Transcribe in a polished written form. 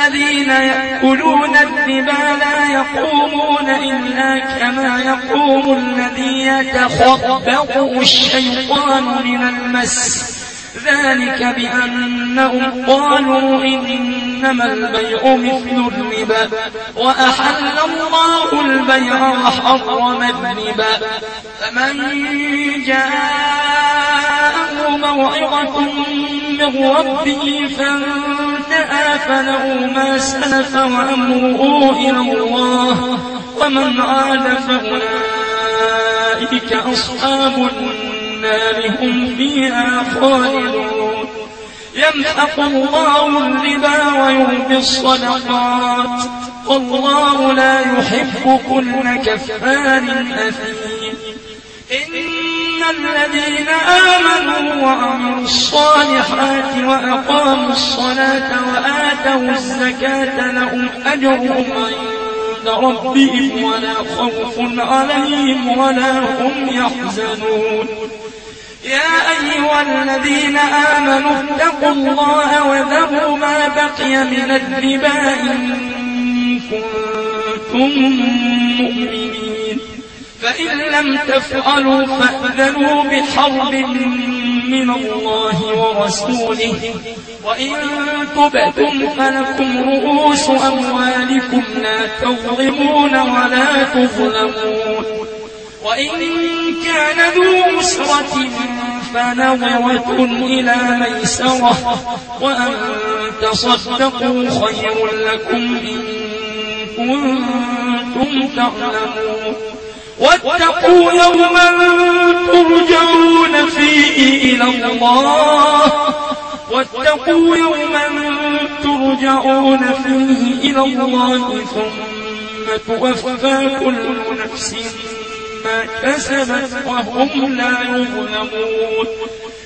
الذين يأكلون الربا لا يقومون إلا كما يقوم الذي يتخبطه الشيطان من المس ذلك بأنهم قالوا إنما البيع مثل الربا وأحل الله البيع وحرم الربا فمن جاءه موعظة من ربه فانتهى فله ما سلف وأمره إلى الله ومن عاد فأولئك أصحاب النار هم فيها خالدون يمحق الله الربا ويربي الصدقات والله لا يحب كل كفار أثيم إن الذين آمنوا وعملوا الصالحات وأقاموا الصلاة وآتوا الزكاة لهم أجرهم عند ربهم ولا خوف عليهم ولا هم يحزنون يا أيها الذين آمنوا اتقوا الله وذروا ما بقي من الربا إن كنتم مؤمنين فإن لم تفعلوا فأذنوا بحرب من الله ورسوله وإن تبتم فلكم رؤوس أموالكم لا تظلمون ولا تظلمون وإن كان ذو عسرة فنظرة إلى ميسرة وأن تصدقوا خير لكم إن كنتم تعلمون واتقوا يوما ترجعون فيه إلى الله واتقوا يوما ترجعون فيه إلى الله ثم توفى كل نفس ما كسبت وهم لا يظلمون